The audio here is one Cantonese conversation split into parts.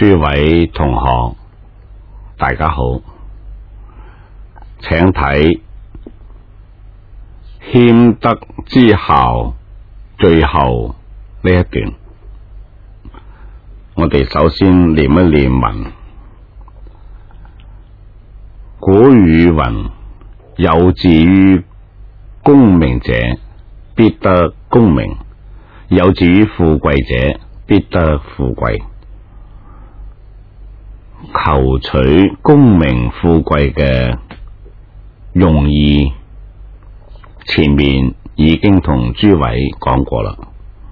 諸位同學，大家好，請睇謙德之校最後呢一段。我哋首先念一念文。古語云：有志於功名者，必得功名；有志於富貴者，必得富貴。求取功名富貴嘅用意，前面已經同諸位講過啦。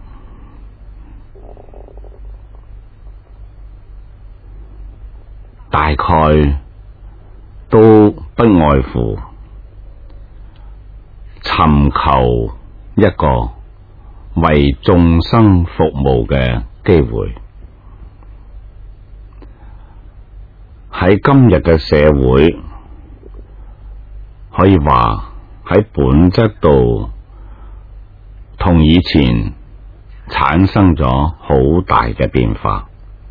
大概都不外乎尋求一個為眾生服務嘅機會。喺今日嘅社會，可以話喺本質度同以前產生咗好大嘅變化。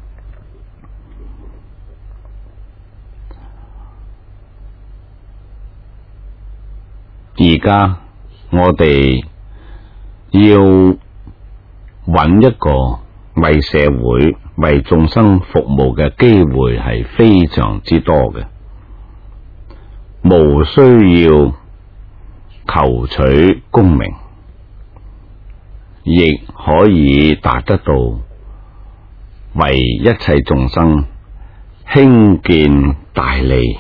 而家我哋要揾一個為社會、為眾生服務嘅機會係非常之多嘅，無需要求取功名，亦可以達得到為一切眾生興建大利。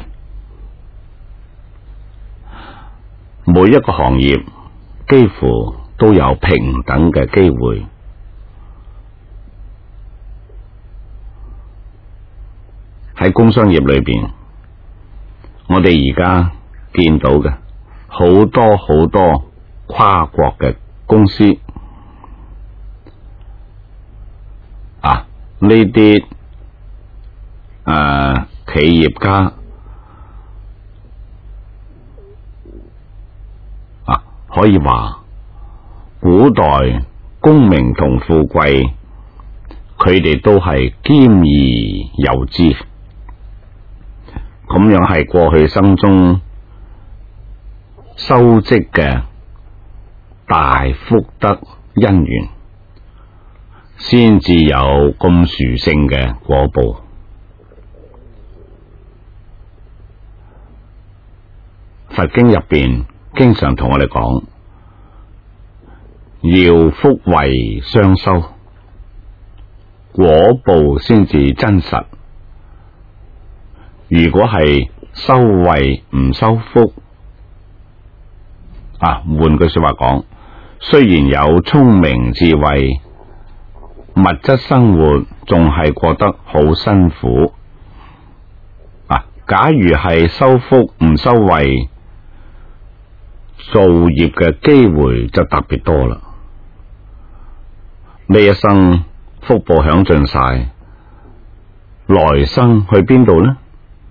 每一個行業幾乎都有平等嘅機會。喺工商業裏邊，我哋而家見到嘅好多跨國嘅公司啊，呢啲企業家可以話古代功名同富貴，佢哋都係兼而有之，咁樣係過去生中修積嘅大福德因緣，先至有咁殊勝嘅果報。佛經入邊經常同我哋講，要福慧雙修，果報先至真實。如果係修慧唔修福，換句說話講，雖然有聰明智慧，物質生活仲係過得好辛苦。假如係修福唔修慧，造業嘅機會就特別多啦。呢一生福報享盡晒，來生去邊度呢？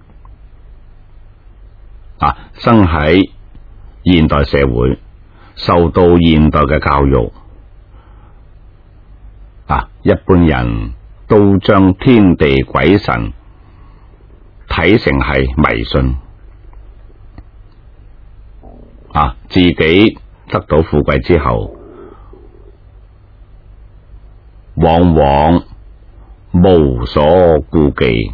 生喺現代社會，受到現代嘅教育，一般人都將天地鬼神睇成係迷信。自己得到富貴之後，往往無所顧忌，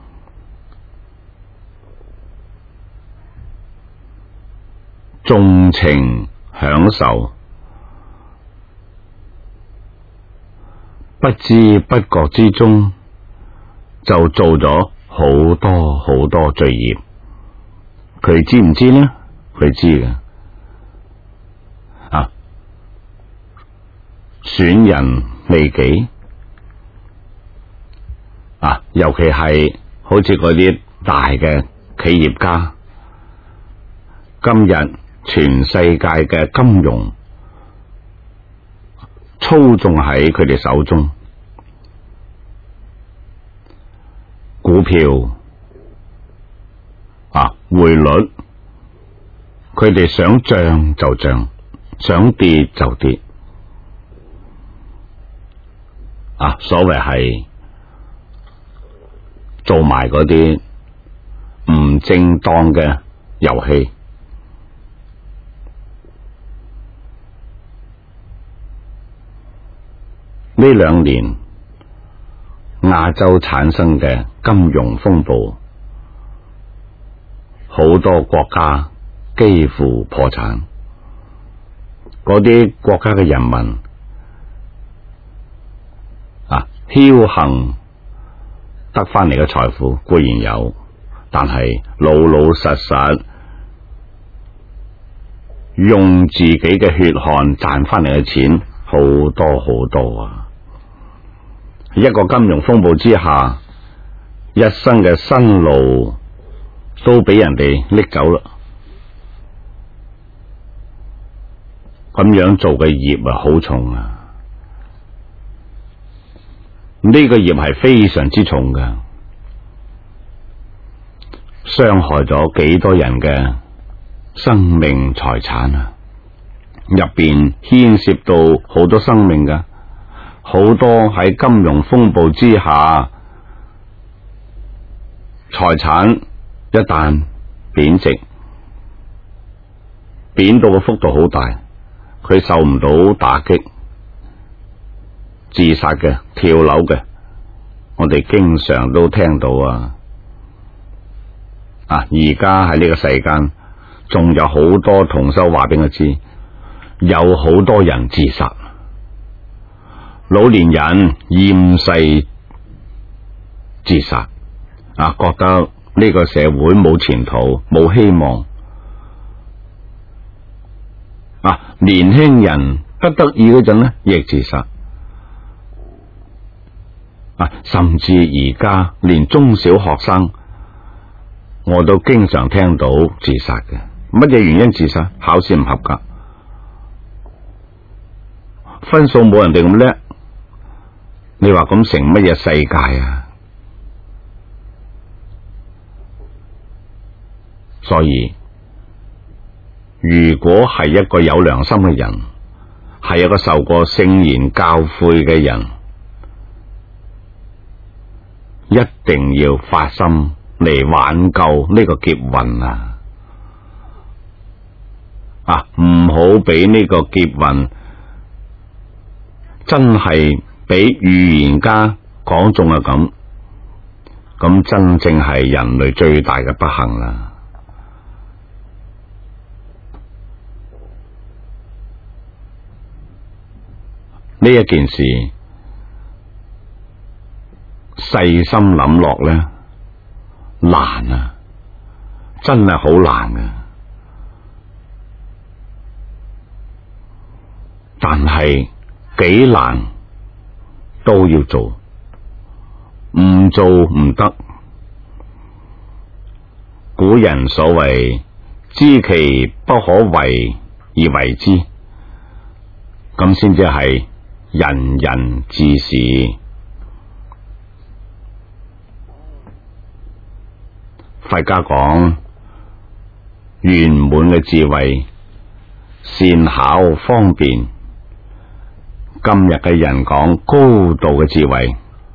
縱情享受，不知不覺之中就做咗好多罪業。佢知唔知呢？佢知嘅。損人利己，尤其係好似嗰啲大嘅企業家，今日全世界嘅金融操縱喺佢哋手中，股票匯率，佢哋想漲就漲，想跌就跌。所謂係做埋嗰啲唔正當嘅遊戲。呢2年亞洲產生嘅金融風暴，好多國家幾乎破產，嗰啲國家嘅人民僥倖得翻嚟嘅財富固然有，但係老老實實用自己嘅血汗賺翻嚟嘅錢好多好多啊！一個金融風暴之下，一生嘅辛勞都俾人哋拎走啦。咁樣做嘅業好重啊！呢個業係非常之重嘅，傷害咗幾多人嘅生命財產啊！入邊牽涉到好多生命㗎，好多喺金融風暴之下，財產一旦貶值，貶到個幅度好大，佢受唔到打擊，自殺嘅、跳樓嘅，我哋經常都聽到啊！而家喺呢個世間，仲有好多同修話俾我知，有好多人自殺，老年人厭世自殺，覺得呢個社會冇前途、冇希望。年輕人不得已嗰陣呢，亦自殺。甚至而家連中小學生，我都經常聽到自殺嘅。乜嘢原因自殺？考試唔合格，分數冇人哋咁叻。你話咁成乜嘢世界啊？所以如果係一個有良心嘅人，係一個受過聖言教誨嘅人，一定要發心嚟挽救呢個劫運啊！唔好俾呢個劫運真係俾預言家講中啊！咁真正係人類最大嘅不幸啦！呢一件事細心諗落咧，難啊，真係好難啊！但係幾難都要做，唔做唔得。古人所謂知其不可為而為之，咁先至係人人自是。佛家講圓滿嘅智慧，善巧方便。今日嘅人講高度嘅智慧，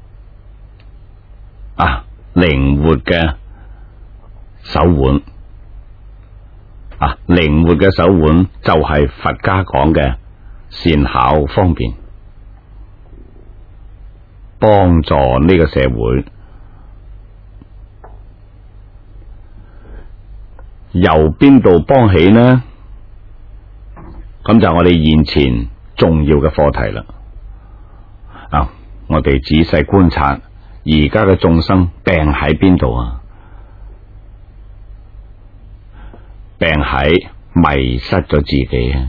靈活嘅手腕，靈活嘅手腕就係佛家講嘅善巧方便，幫助呢個社會。由邊度幫起呢？咁就係我哋現前重要嘅課題啦。我哋仔細觀察而家嘅眾生病喺邊度啊？病喺迷失咗自己啊，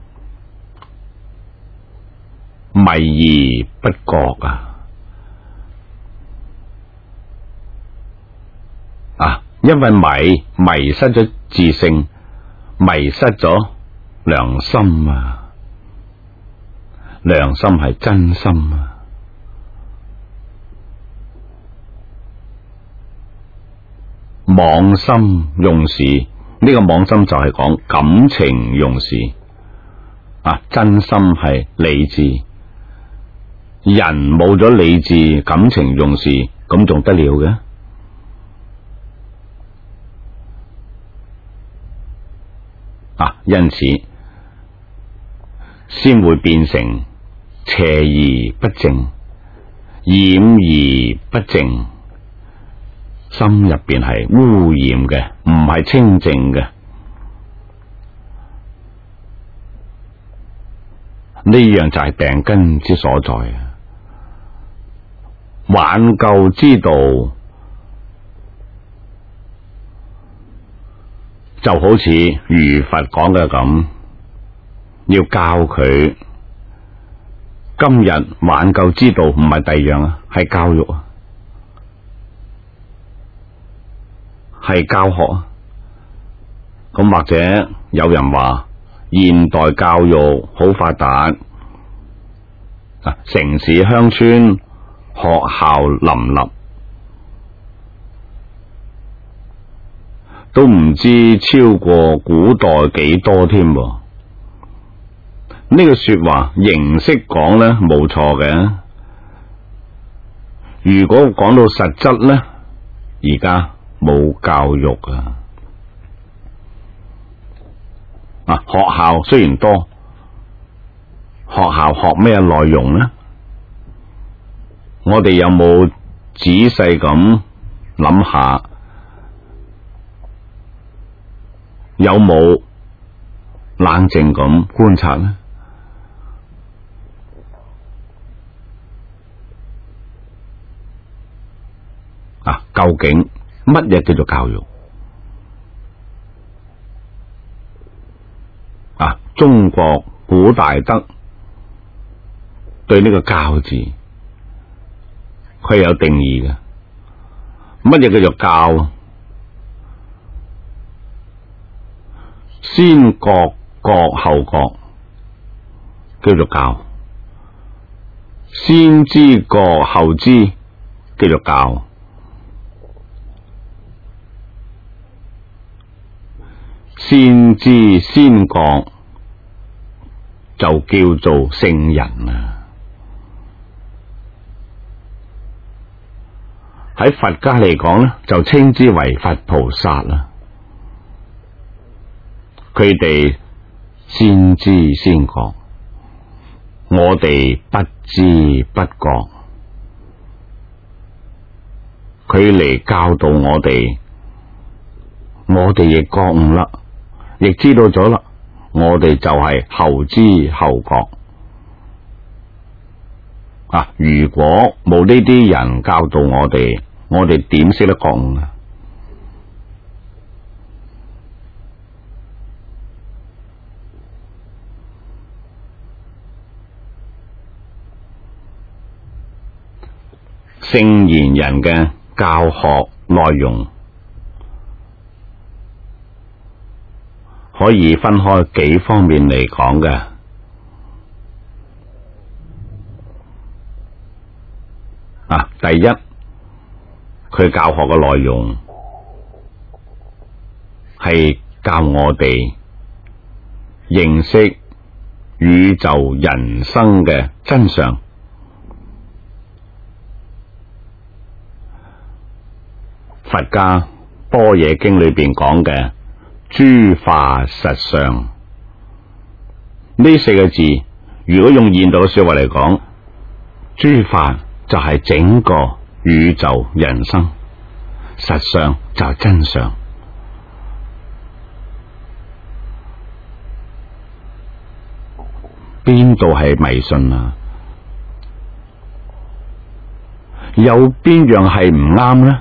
迷而不覺因為迷失咗自性，迷失咗良心啊！良心係真心啊！妄心用事，呢個妄心就係講感情用事真心係理智。人冇咗理智，感情用事，咁仲得了嘅？ 因此先會變成邪而不淨，染而不淨，心入邊係污染嘅，唔係清淨嘅。呢樣就係病根之所在啊！挽救之道就好似如佛講嘅咁，要教佢。今日挽救之道唔係第二樣啊，係教育啊，係教學啊。咁或者有人話現代教育好發達，城市鄉村學校林立，都唔知超過古代幾多添。呢個說話形式講呢冇錯嘅，如果講到實質呢，而家冇教育啊。學校雖然多，學校學咩內容呢？我哋有冇仔細咁諗下？有冇冷靜咁觀察呢？究竟乜嘢叫做教育？中國古大德對呢個教字，佢有定義嘅。乜嘢叫做教？先覺覺後覺叫做教，先知覺後知叫做教，先知先覺就叫做聖人啊！喺佛家嚟講咧，就稱之為佛菩薩啦。佢哋先知先覺，我哋不知不覺，佢嚟教導我哋，我哋亦覺悟啦，亦知道咗啦。我哋就係後知後覺如果冇呢啲人教導我哋點識得覺悟啊？聖賢人嘅教學內容可以分開幾方面嚟講嘅。第一，佢教學嘅內容係教我哋認識宇宙人生嘅真相。佛家般若經裏邊講嘅諸法實相呢四個字，如果用現代嘅說話嚟講，諸法就係整個宇宙人生，實相就係真相。邊度係迷信啊？有邊樣係唔啱呢？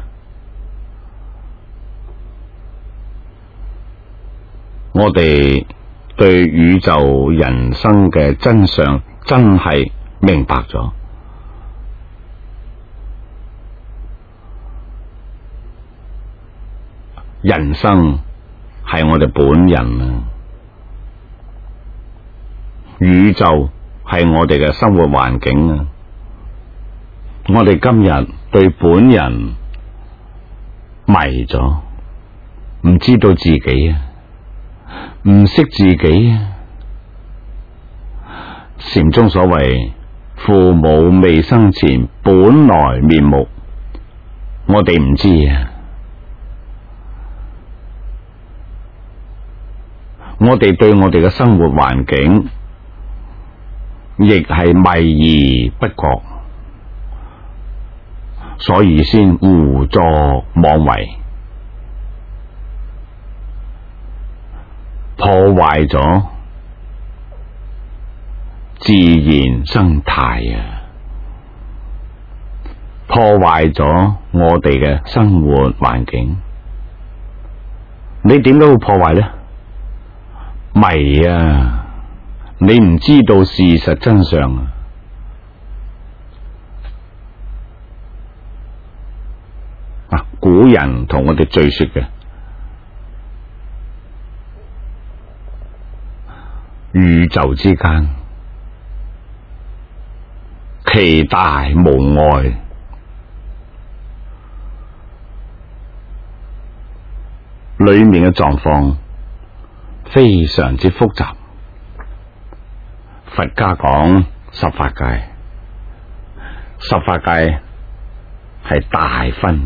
我哋對宇宙人生嘅真相真係明白咗。人生係我哋本人啊，宇宙係我哋嘅生活環境啊。我哋今日對本人迷咗，唔知道自己啊，唔識自己啊。禪宗所謂父母未生前本來面目，我哋唔知啊。 我哋對我哋嘅生活環境亦係迷而不覺，所以先胡作妄為，破壞咗自然生態啊，破壞咗我哋嘅生活環境。你點解會破壞呢？迷啊！你唔知道事實真相啊！古人同我哋敘說嘅宇宙之間其大無外，裏面嘅狀況非常之複雜。佛家講十法界，十法界係大分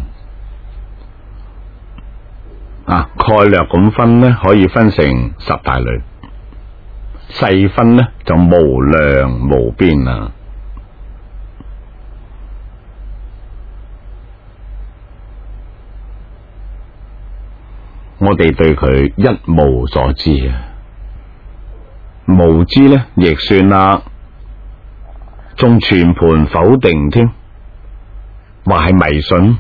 啊，概略咁分呢，可以分成十大類，細分呢就無量無邊啦。我哋對佢一無所知啊，無知呢亦算啦，仲全盤否定添，話係迷信，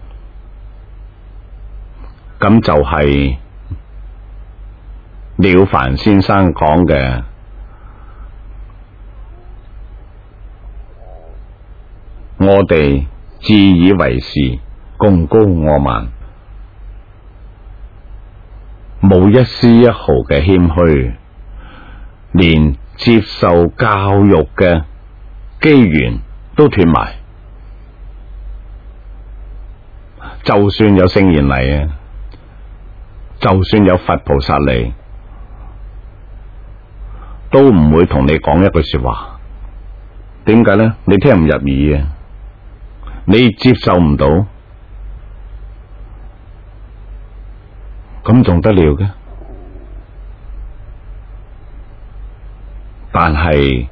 咁就係了凡先生講嘅，我哋自以為是，貢高我慢，冇一絲一毫嘅謙虛，連接受教育嘅機緣都斷埋。就算有聖賢嚟啊，就算有佛菩薩嚟，都唔會同你講一句說話。點解呢？你聽唔入耳啊，你接受唔到，咁仲得了嘅？但係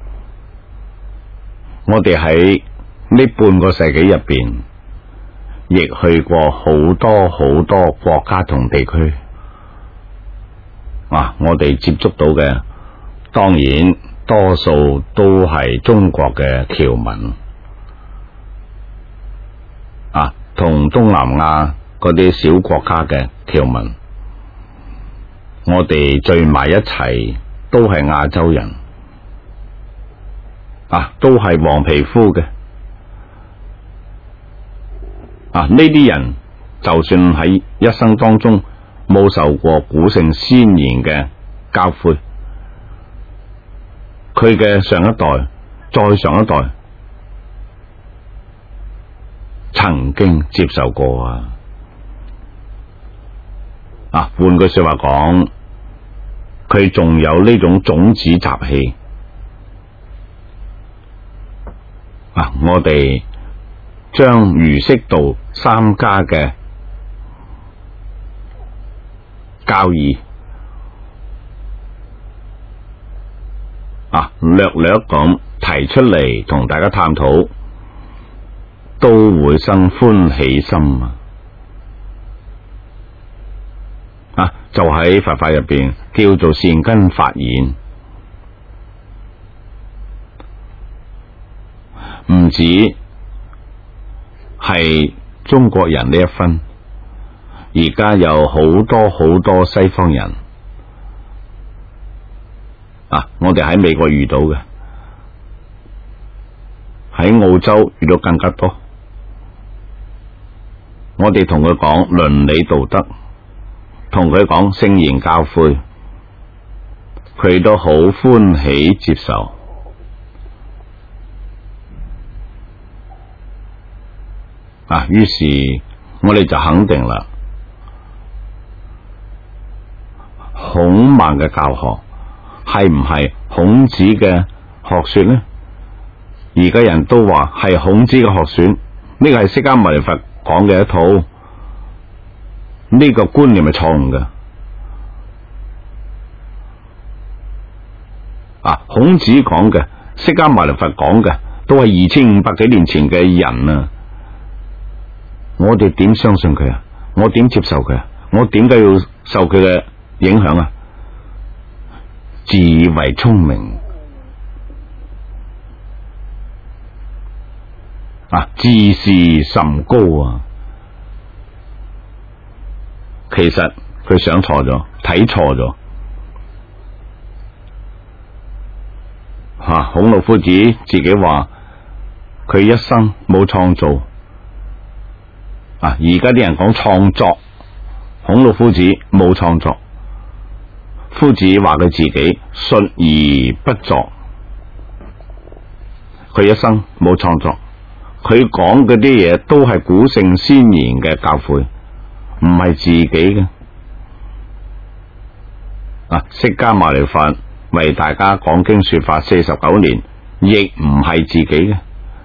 我哋喺呢半個世紀入邊，亦去過好多好多國家同地區啊！我哋接觸到嘅，當然多數都係中國嘅僑民啊，同東南亞嗰啲小國家嘅僑民，我哋聚埋一齊，都係亞洲人啊，都係黃皮膚嘅啊！呢啲人就算喺一生當中冇受過古聖先賢嘅教誨，佢嘅上一代、再上一代曾經接受過啊！啊，換句說話講，佢仲有呢種種子習氣啊！我哋將儒釋道三家嘅教義啊，略略咁提出嚟同大家探討，都會生歡喜心啊！就喺佛法入邊叫做善根發現，唔止係中國人呢一分，而家有好多好多西方人啊！我哋喺美國遇到嘅，喺澳洲遇到更加多。我哋同佢講倫理道德，同佢講聖賢教誨，佢都好歡喜接受啊！於是我哋就肯定啦，孔孟嘅教學係唔係孔子嘅學說呢？而家人都話係孔子嘅學說，呢個係釋迦牟尼佛講嘅一套，呢個觀念係錯誤嘅孔子講嘅，釋迦牟尼佛講嘅，都係2500幾年前嘅人啊！我哋點相信佢啊？我點接受佢啊？我點解要受佢嘅影響啊？自以為聰明自視甚高啊！其實佢想錯咗，睇錯咗。孔老夫子自己話佢一生冇創造。而家啲人講創作，孔老夫子冇創作。夫子話佢自己述而不作，佢一生冇創作。佢講嗰啲嘢都係古聖先賢嘅教誨，唔係自己嘅。釋迦牟尼佛為大家講經說法49年，亦唔係自己嘅。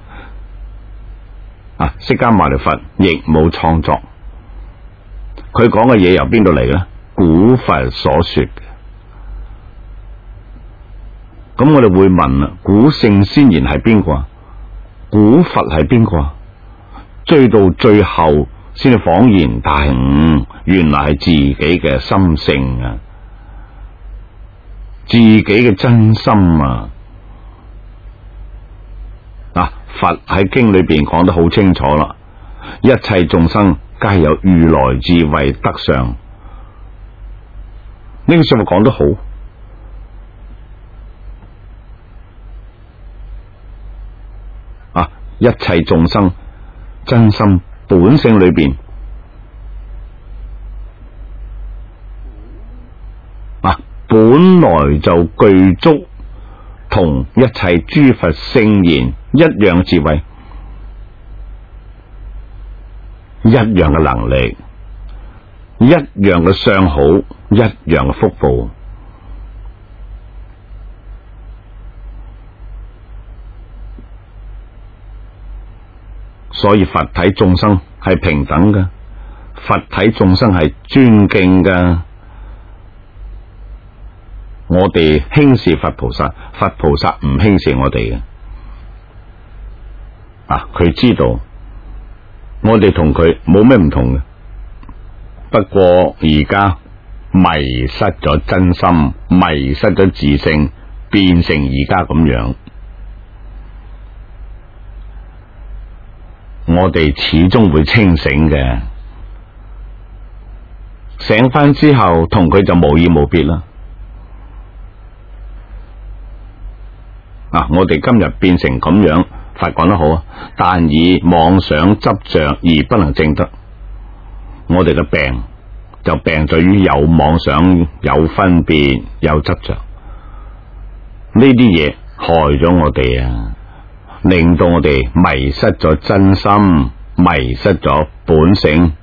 釋迦牟尼佛亦冇創作，佢講嘅嘢由邊度嚟咧？古佛所說嘅。咁我哋會問啦，古聖先賢係邊個啊？古佛係邊個啊？追到最後先至恍然大悟，原來係自己嘅心性啊，自己嘅真心啊！佛喺經裏邊講得好清楚啦，一切眾生皆有如來智慧德相。呢個說話講得好。一切眾生真心本性裏邊本來就具足同一切諸佛聖賢一樣智慧，一樣嘅能力，一樣嘅相好，一樣嘅福報。所以佛體眾生係平等嘅，佛體眾生係尊敬嘅。我哋輕視佛菩薩，佛菩薩唔輕視我哋嘅。佢知道我哋同佢冇咩唔同嘅，不過而家迷失咗真心，迷失咗自性，變成而家咁樣。我哋始終會清醒嘅，醒翻之後同佢就無異無別啦。我哋今日變成咁樣，佛講得好啊，但以妄想執着而不能證得。我哋嘅病就病在於有妄想、有分別、有執着，呢啲嘢害咗我哋啊，令到我哋迷失咗真心，迷失咗本性，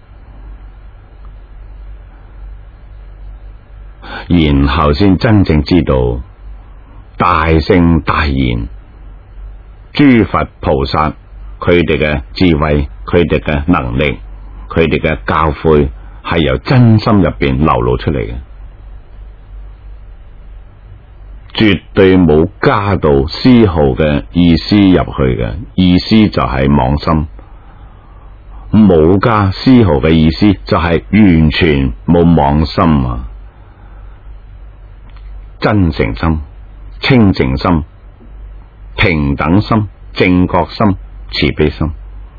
然後先真正知道大聖大賢諸佛菩薩佢哋嘅智慧，佢哋嘅能力，佢哋嘅教誨係由真心入邊流露出嚟嘅，絕對冇加到絲毫嘅意思入去嘅，意思就係妄心，冇加絲毫嘅意思就係完全冇妄心啊！真誠心、清淨心、平等心、正覺心、慈悲心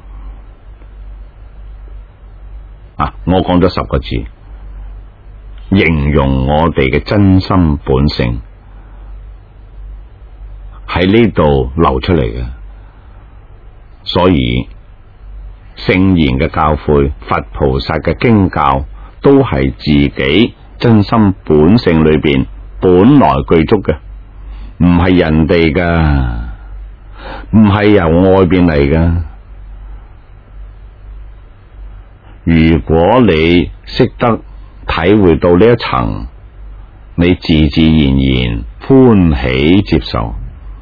我講咗10個字，形容我哋嘅真心本性喺呢度流出嚟嘅。所以聖賢嘅教誨，佛菩薩嘅經教，都係自己真心本性裏邊本來具足嘅，唔係人哋噶，唔係由外邊嚟噶。如果你識得體會到呢一層，你自自然然歡喜接受。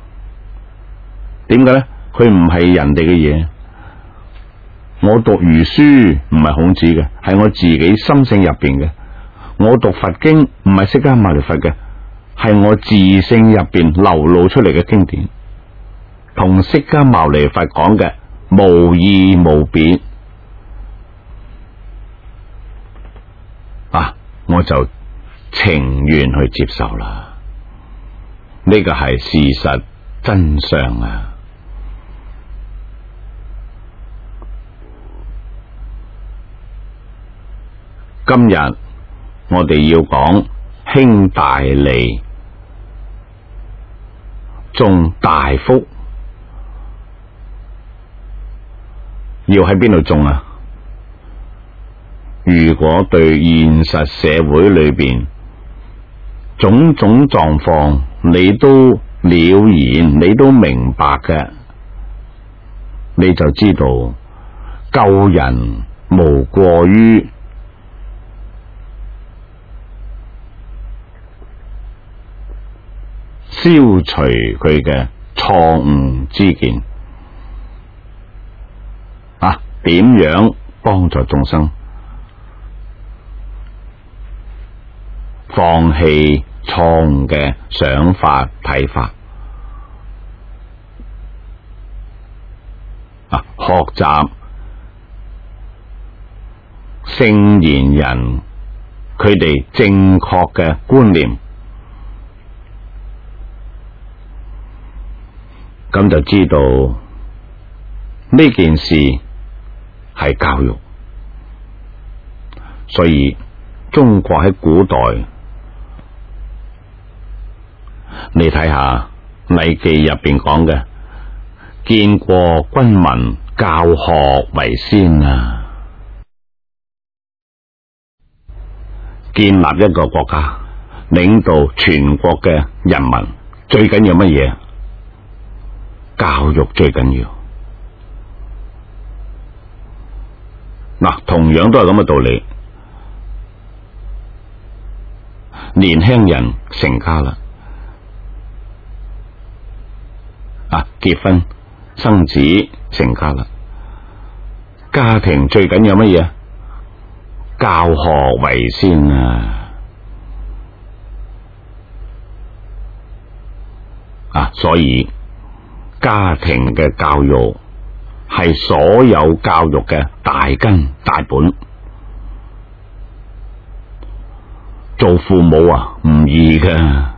點解咧？佢唔係人哋嘅嘢。我讀儒書唔係孔子嘅，係我自己心性入邊嘅。我讀佛經唔係釋迦牟尼佛嘅， 係我自性入邊流露出嚟嘅經典，同釋迦牟尼佛講嘅無異無別啊，我就情願去接受啦。呢個係事實真相啊！今日我哋要講興大利，種大福，要喺邊度種啊？如果對現實社會裏邊種種狀況你都了然，你都明白嘅，你就知道救人無過於消除佢嘅錯誤之見啊！點樣幫助眾生放棄錯誤嘅想法睇法啊！學習聖賢人佢哋正確嘅觀念，咁就知道呢件事係教育。所以中國喺古代，你睇下《禮記》入邊講嘅，見過君民，教學為先啊！建立一個國家，領導全國嘅人民，最緊要乜嘢？教育最緊要。嗱，同樣都係咁嘅道理。年輕人成家啦，結婚生子成家啦，家庭最緊要乜嘢？教學為先啊！所以家庭嘅教育係所有教育嘅大根大本。做父母唔易㗎。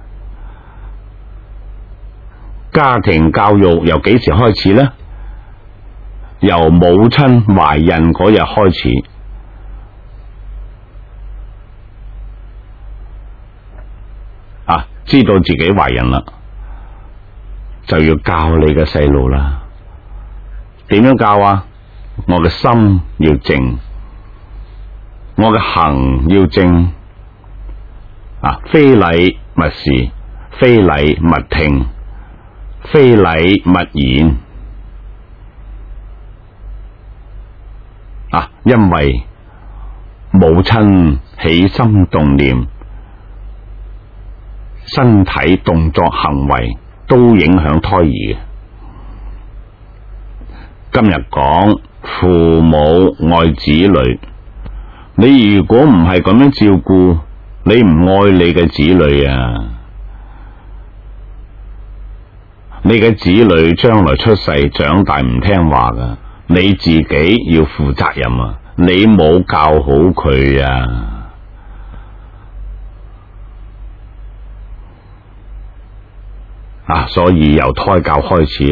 家庭教育由幾時開始呢？由母親懷孕嗰日開始。知道自己懷孕啦，就要教你嘅細路啦。點樣教啊？我嘅心要靜，我嘅行要正。非禮勿視，非禮勿聽，非禮勿言。因為母親起心動念，身體動作行為都影響胎兒嘅。今日講父母愛子女，你如果唔係咁樣照顧，你唔愛你嘅子女啊！你嘅子女將來出世長大唔聽話噶，你自己要負責任啊！你冇教好佢所以由胎教開始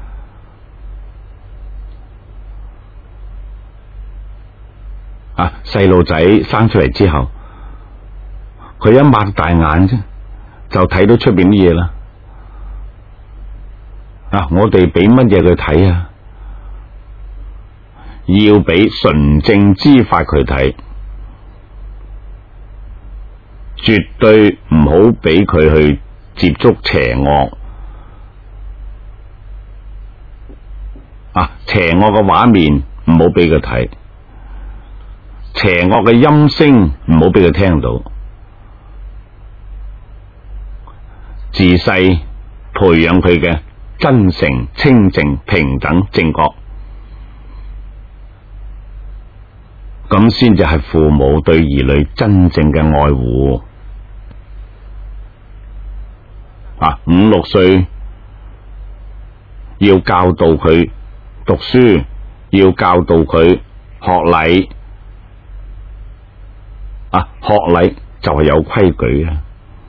細路仔生出嚟之後，佢一擘大眼啫，就睇到出邊啲嘢啦。我哋俾乜嘢佢睇啊？要俾純正之法佢睇，絕對唔好俾佢去接觸邪惡。邪惡嘅畫面唔好俾佢睇，邪惡嘅音聲唔好俾佢聽到。自細培養佢嘅真誠、清淨、平等、正覺，咁先至係父母對兒女真正嘅愛護。 5、6歲要教導佢讀書，要教導佢學禮。學禮就係有規矩嘅。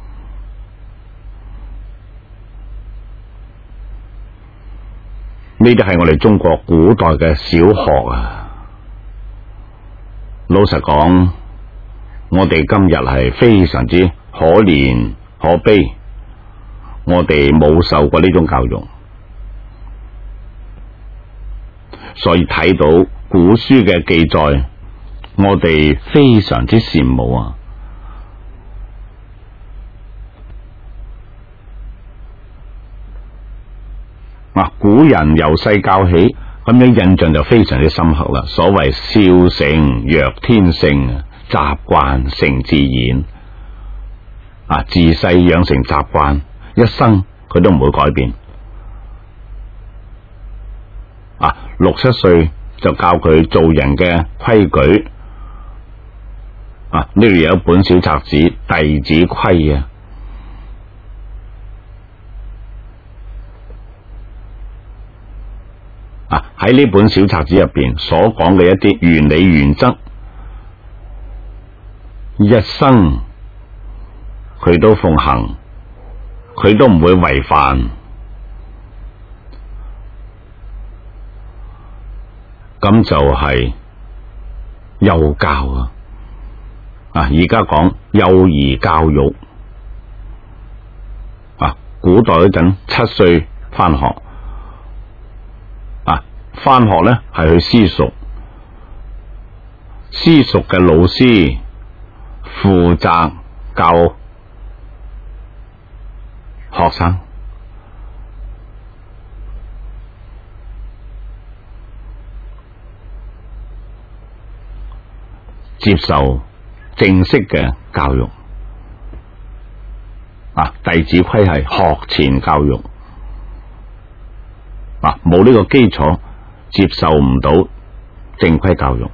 呢啲係我哋中國古代嘅小學啊。老實講，我哋今日係非常之可憐可悲，我哋冇受過呢種教育，所以睇到古書嘅記載，我哋非常之羨慕啊！古人由細教起，咁樣印象就非常之深刻啦。所謂少成若天性，習慣成自然。自細養成習慣，一生佢都唔會改變。6、7歲就教佢做人嘅規矩。呢度有一本小冊子《弟子規》啊。喺呢本小冊子入邊所講嘅一啲原理原則，一生佢都奉行，佢都唔會違反。咁就係幼教啊！而家講幼兒教育。古代嗰陣7歲返學。返學呢係去私塾，私塾嘅老師負責教學生，接受正式嘅教育。弟子規係學前教育，冇呢個基礎，接受唔到正規教育。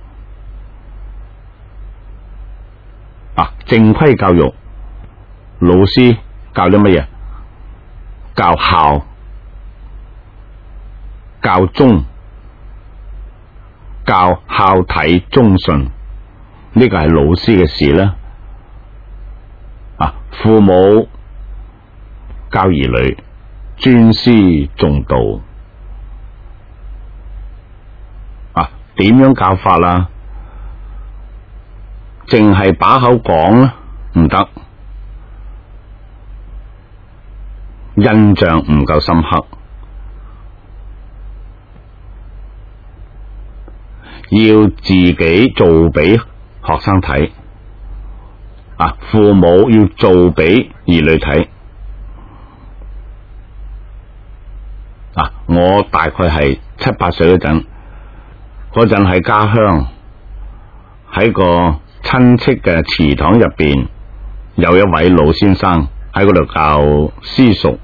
正規教育老師教啲乜嘢？教孝、教忠、教孝悌忠信，呢個係老師嘅事啦。父母教兒女尊師重道。點樣教法啦？淨係把口講啦，唔得，印象唔夠深刻，要自己做俾學生睇。父母要做俾兒女睇。我大概係7、8歲嗰陣喺家鄉，喺個親戚嘅祠堂入邊，有一位老先生喺嗰度教私塾。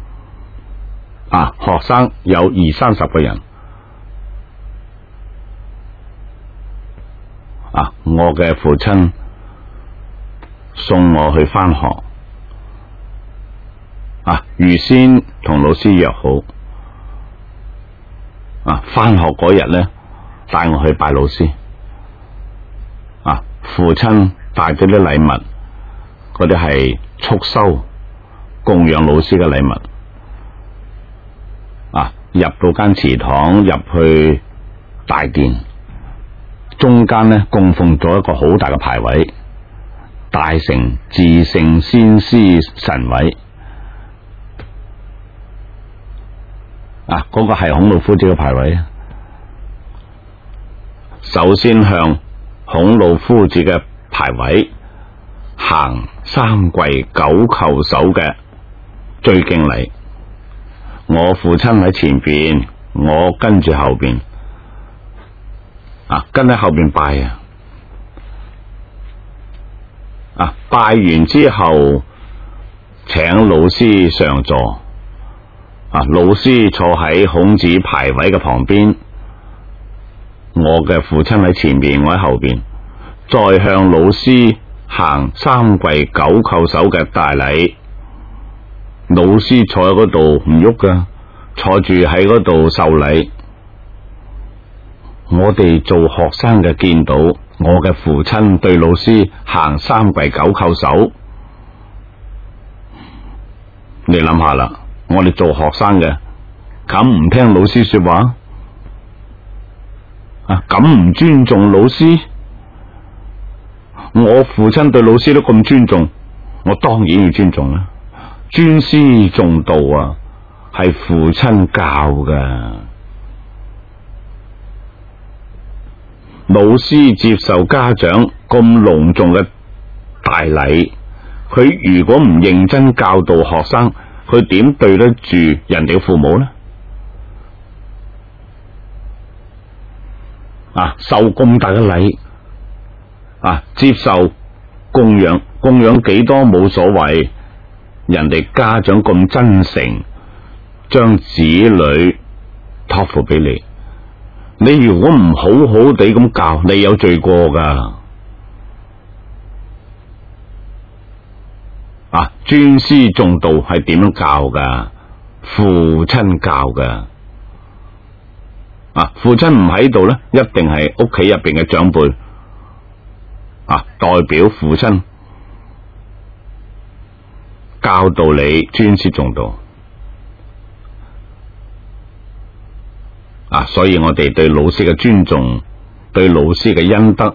學生有20、30個人。我嘅父親送我去返學。預先同老師約好。返學嗰日呢，帶我去拜老師。父親帶咗啲禮物，嗰啲係束修供養老師嘅禮物。入到間祠堂，入去大殿，中間呢供奉咗一個好大嘅牌位，大成至聖先師神位。嗰個係孔老夫子嘅牌位。首先向孔老夫子嘅牌位行3跪9叩首嘅追敬禮。我父親喺前邊，我跟住後邊，跟喺後邊拜。拜完之後，請老師上座。老師坐喺孔子牌位嘅旁邊，我嘅父親喺前邊，我喺後邊，再向老師行3跪9叩首嘅大禮。 老師坐喺嗰度唔喐噶，坐住喺嗰度受禮。我哋做學生嘅見到我嘅父親對老師行三跪九叩首，你諗下啦，我哋做學生嘅咁唔聽老師說話啊，咁唔尊重老師。我父親對老師都咁尊重，我當然要尊重啦。尊師重道啊，係父親教噶。老師接受家長咁隆重嘅大禮，佢如果唔認真教導學生，佢點對得住人哋嘅父母呢？啊，受咁大嘅禮啊，接受供養幾多冇所謂，人哋家長咁真誠，將子女託付俾你，你如果唔好好地咁教，你有罪過噶。啊，尊師重道係點樣教噶？父親教噶。啊，父親唔喺度咧，一定係屋企入邊嘅長輩啊，代表父親教導你尊師重道啊，所以我哋對老師嘅尊重，對老師嘅恩德，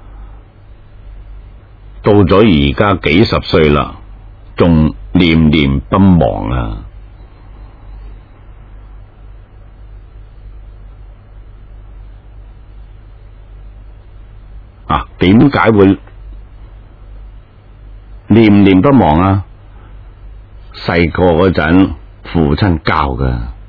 到咗而家幾十歲啦，仲念念不忘啊！啊，點解會念念不忘啊？細個嗰陣，父親教㗎。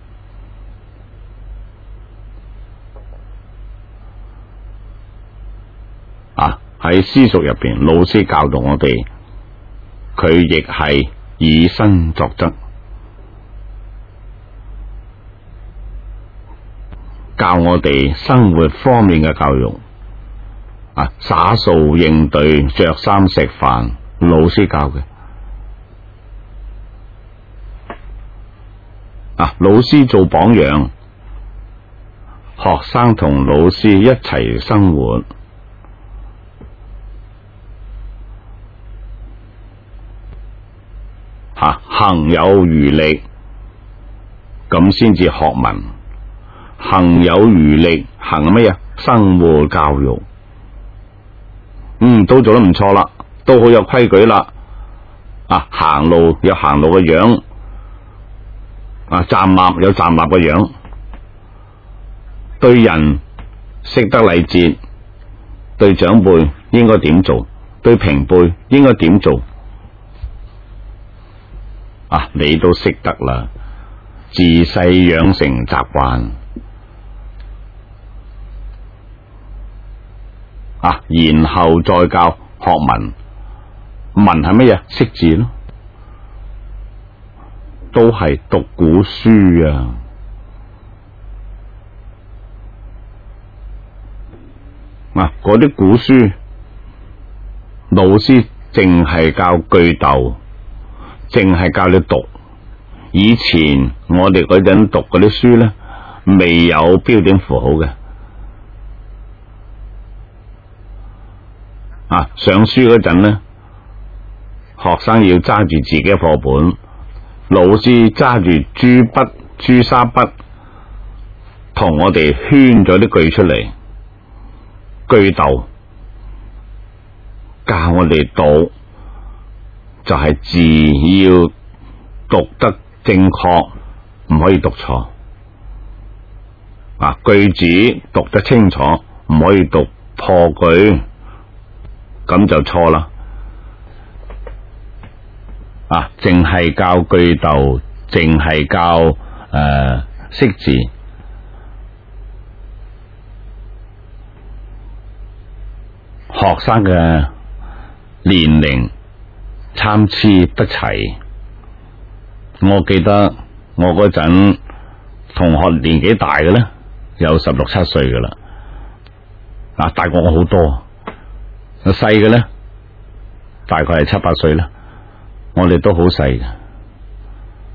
啊，喺私塾入邊，老師教導我哋，佢亦係以身作則，教我哋生活方面嘅教育。啊，灑掃應對、着衫食飯，老師教嘅。啊，老師做榜樣，學生同老師一齊生活。行有餘力，咁先至學問。行有餘力，行乜嘢？生活教育。都做得唔錯啦，都好有規矩啦。啊，行路有行路嘅樣，啊，站立有站立嘅樣，對人識得禮節，對長輩應該點做，對平輩應該點做。啊，你都識得啦，自細養成習慣。啊，然後再教學文，文係乜嘢？識字咯，都係讀古書啊。啊，嗰啲古書，老師淨係教句讀，淨係教你讀。以前我哋嗰陣讀嗰啲書咧，未有標點符號嘅。啊，上書嗰陣呢，學生要揸住自己嘅課本，老師揸住朱筆、朱砂筆，同我哋圈咗啲句出嚟，句讀，教我哋讀，就係字要讀得正確，唔可以讀錯。啊，句子讀得清楚，唔可以讀破句。咁就錯啦！啊，淨係教句讀，淨係教識字，學生嘅年齡參差不齊。我記得我嗰陣同學年紀大嘅咧，有16、17歲噶啦，啊，大過我好多。細嘅咧，大概係7、8歲啦。我哋都好細嘅。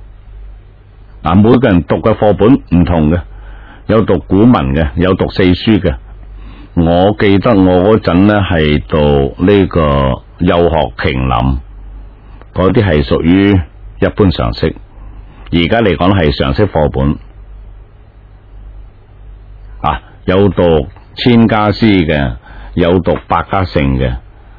每個人讀嘅課本唔同嘅，有讀古文嘅，有讀四書嘅。我記得我嗰陣咧係讀呢個幼學瓊林，嗰啲係屬於一般常識。而家嚟講係常識課本。有讀千家詩嘅，有讀百家姓嘅。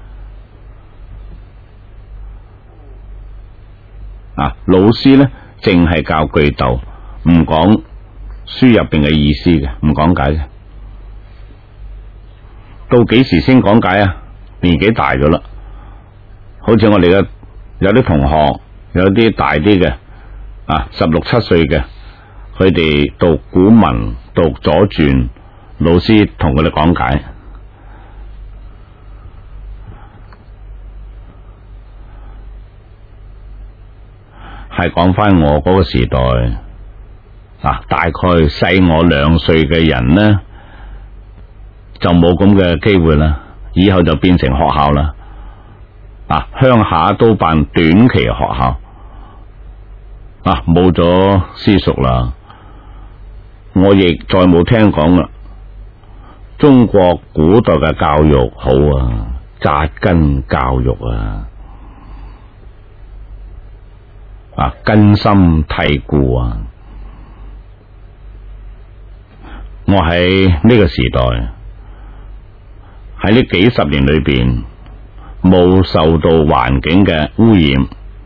老師咧淨係教句讀，唔講書入邊嘅意思嘅，唔講解嘅。到幾時先講解啊？年紀大咗啦，好似我哋嘅有啲同學，有啲大啲嘅，16、17歲嘅，佢哋讀古文、讀左傳，老師同佢哋講解。係講翻我嗰個時代，大概細我2歲嘅人呢，就冇咁嘅機會啦。以後就變成學校啦，鄉下都辦短期學校，冇咗私塾啦。我亦再冇聽講啦。中國古代嘅教育好啊，紮根教育根深蒂固啊！我喺呢個時代，喺呢幾十年裏邊，冇受到環境嘅污染，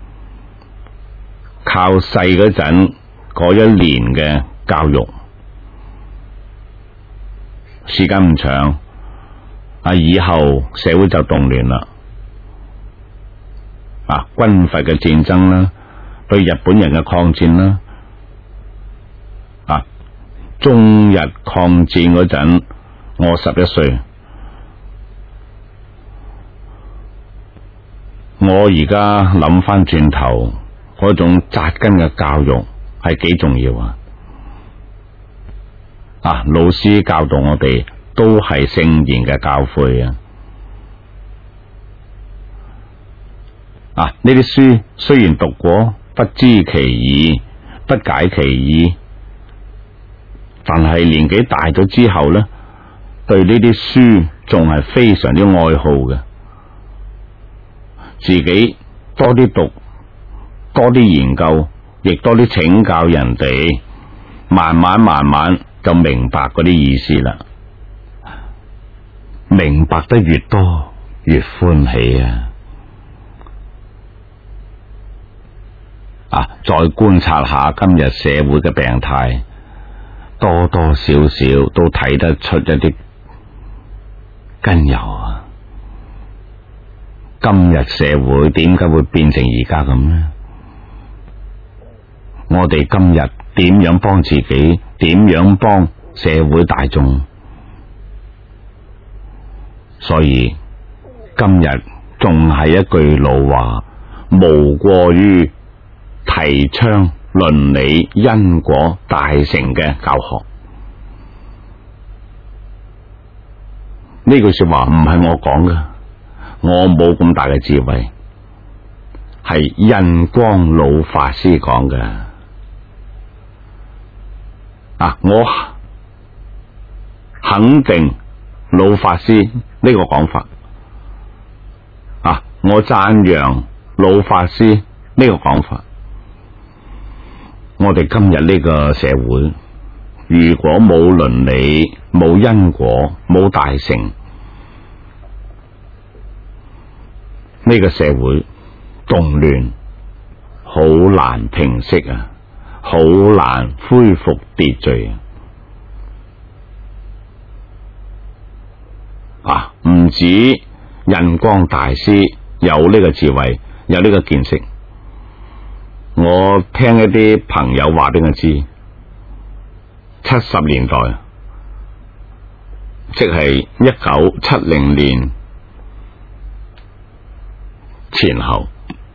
靠細嗰陣嗰1年嘅教育，時間唔長，以後社會就動亂啦，軍閥嘅戰爭啦。對日本人嘅抗戰啦，中日抗戰嗰陣，我11歲，我而家諗翻轉頭，嗰種紮根嘅教育係幾重要啊！老師教導我哋都係聖賢嘅教誨啊！呢啲書雖然讀過，不知其意，不解其意，但係年紀大咗之後呢，對呢啲書仲係非常之愛好嘅，自己多啲讀，多啲研究，亦多啲請教人哋，慢慢就明白嗰啲意思啦。明白得越多，越歡喜啊！再觀察下今日社會嘅病態，多多少少都睇得出一啲根由啊！今日社會點解會變成而家咁呢？我哋今日點樣幫自己？點樣幫社會大眾？所以今日仲係一句老話，無過於提倡倫理因果大成嘅教學。呢句說話唔係我講嘅，我冇咁大嘅智慧，係印光老法師講嘅。我肯定老法師呢個講法，我讚揚老法師呢個講法。我哋今日呢個社會，如果冇倫理、冇因果、冇大成，呢個社會動亂好難平息啊，好難恢復秩序啊！唔止印光大師有呢個智慧，有呢個見識。我聽一啲朋友話俾我知，70年代，即係1970年前後，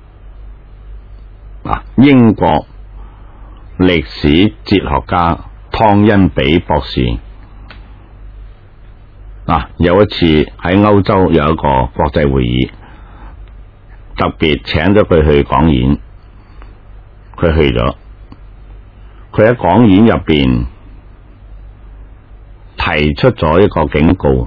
英國歷史哲學家湯恩比博士有一次喺歐洲有一個國際會議，特別請咗佢去講演。佢去咗， 佢喺講演入邊提出咗一個警告，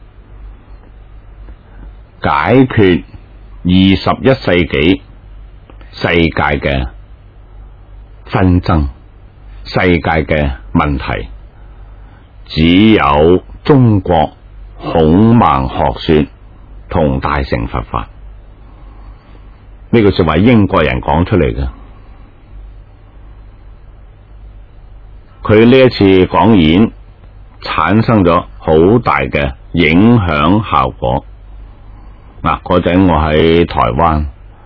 解決21世紀世界嘅紛爭、世界嘅問題，只有中國孔孟學說同大乘佛法。呢句說話英國人講出嚟嘅，佢呢一次講演產生咗好大嘅影響效果。嗰陣我喺台灣，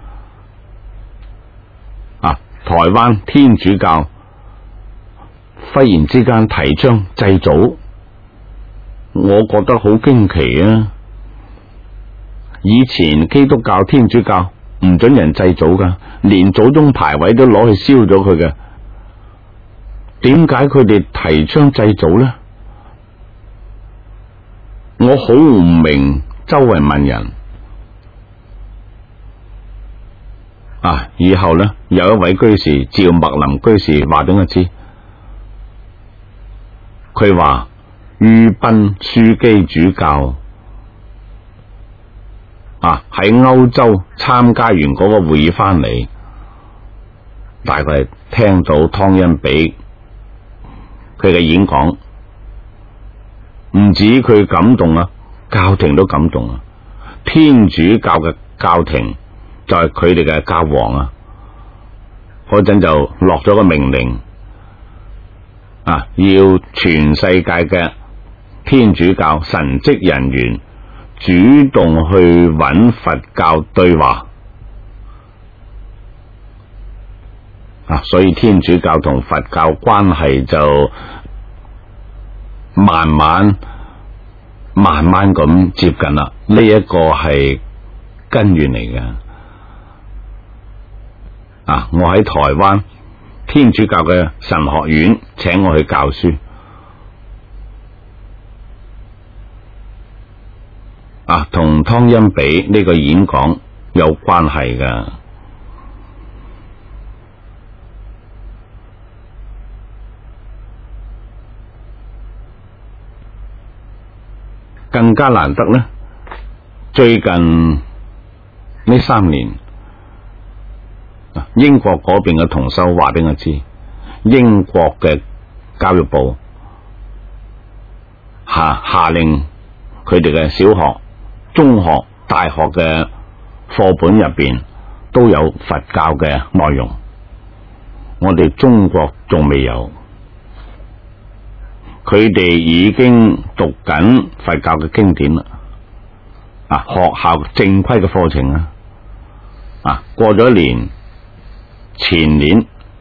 台灣天主教忽然之間提倡祭祖，我覺得好驚奇啊！以前基督教、天主教唔准人祭祖噶，連祖宗牌位都攞去燒咗佢嘅。點解佢哋提倡祭祖呢？我好唔明，周圍問人。以後呢，有一位居士趙麥林居士話俾我知，佢話于賓樞機主教喺歐洲參加完嗰個會議翻嚟，大概係聽到湯恩比佢嘅演講，唔止佢感動啊，教廷都感動啊。天主教嘅教廷就係佢哋嘅教皇啊，嗰陣就落咗個命令要全世界嘅天主教神職人員主動去揾佛教對話所以天主教同佛教關係就慢慢咁接近啦。呢一個係根源嚟嘅。我喺台灣天主教嘅神學院請我去教書，同湯恩比呢個演講有關係㗎。更加難得呢，最近呢3年，英國嗰邊嘅同修話俾我知，英國嘅教育部下令佢哋嘅小學、中學、大學嘅課本入邊都有佛教嘅內容，我哋中國仲未有。佢哋已經讀緊佛教嘅經典啦，學校正規嘅課程過咗一年，前年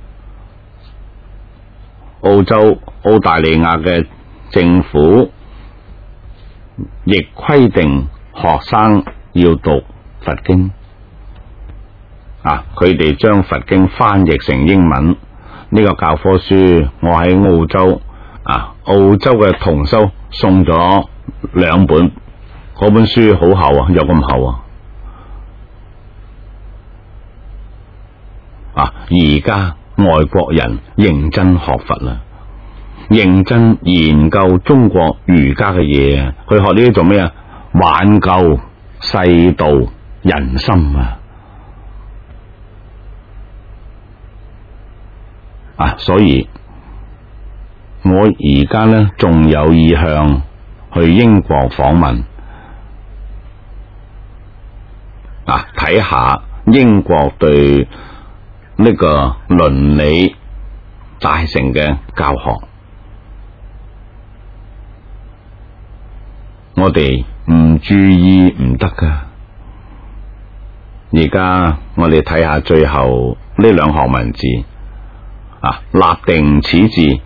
澳大利亞嘅政府亦規定學生要讀佛經，佢哋將佛經翻譯成英文，呢個教科書我喺澳洲嘅同修送咗2本，嗰本書好厚有咁厚而家外國人認真學佛啦，認真研究中國儒家嘅嘢，佢學呢啲做咩挽救世道人心所以我而家呢仲有意向去英國訪問，睇下英國對呢個倫理大乘嘅教學。我哋唔注意唔得噶。而家我哋睇下最後呢2行文字立定此志，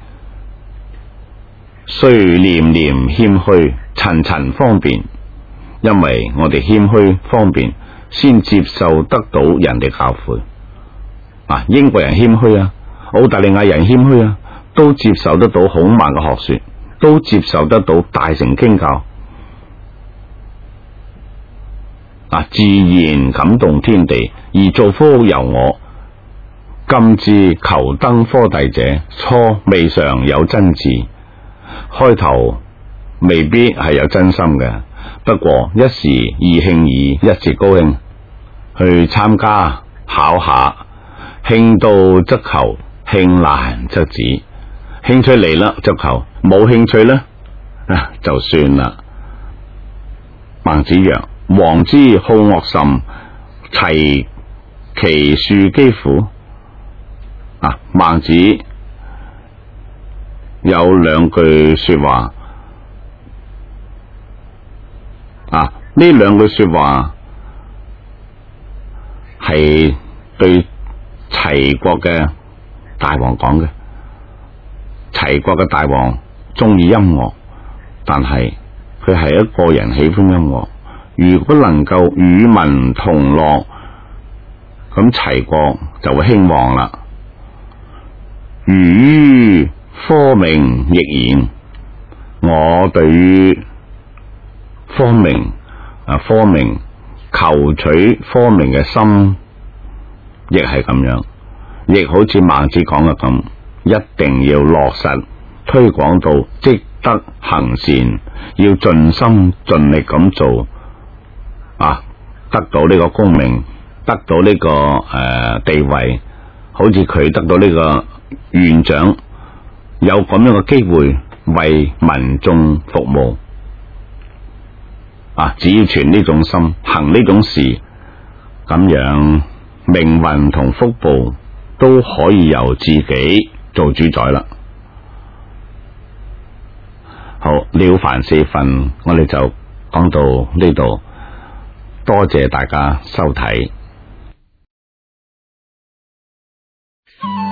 須念念謙虛，陳陳方便。因為我哋謙虛方便，先接受得到人哋教誨。英國人謙虛澳大利亞人謙虛都接受得到孔孟嘅學說，都接受得到大乘經教，自然感動天地，而造福由我， 今至求登科第者，初未嘗有真志。開頭未必係有真心嘅，不過一時意興意，一時高興去參加考下，興到則求，興難則止。興趣嚟啦就求，冇興趣呢就算啦。孟子曰：王之好樂甚，齊其庶幾乎？孟子有兩句說話，呢兩句說話係對齊國嘅大王講嘅。齊國嘅大王中意音樂，但係佢係一個人喜歡音樂。如果能夠與民同樂，咁齊國就會興旺啦。如於科名亦然，我對於科名求取科名嘅心，亦係咁樣，亦好似孟子講嘅咁，一定要落實推廣到積德行善，要盡心盡力咁做，得到呢個功名，得到呢個地位，好似佢得到呢個縣長，有咁樣嘅機會為民眾服務。只要存呢種心，行呢種事，咁樣命運同福報都可以由自己做主宰啦。好，了凡四訓我哋就講到呢度，多謝大家收睇。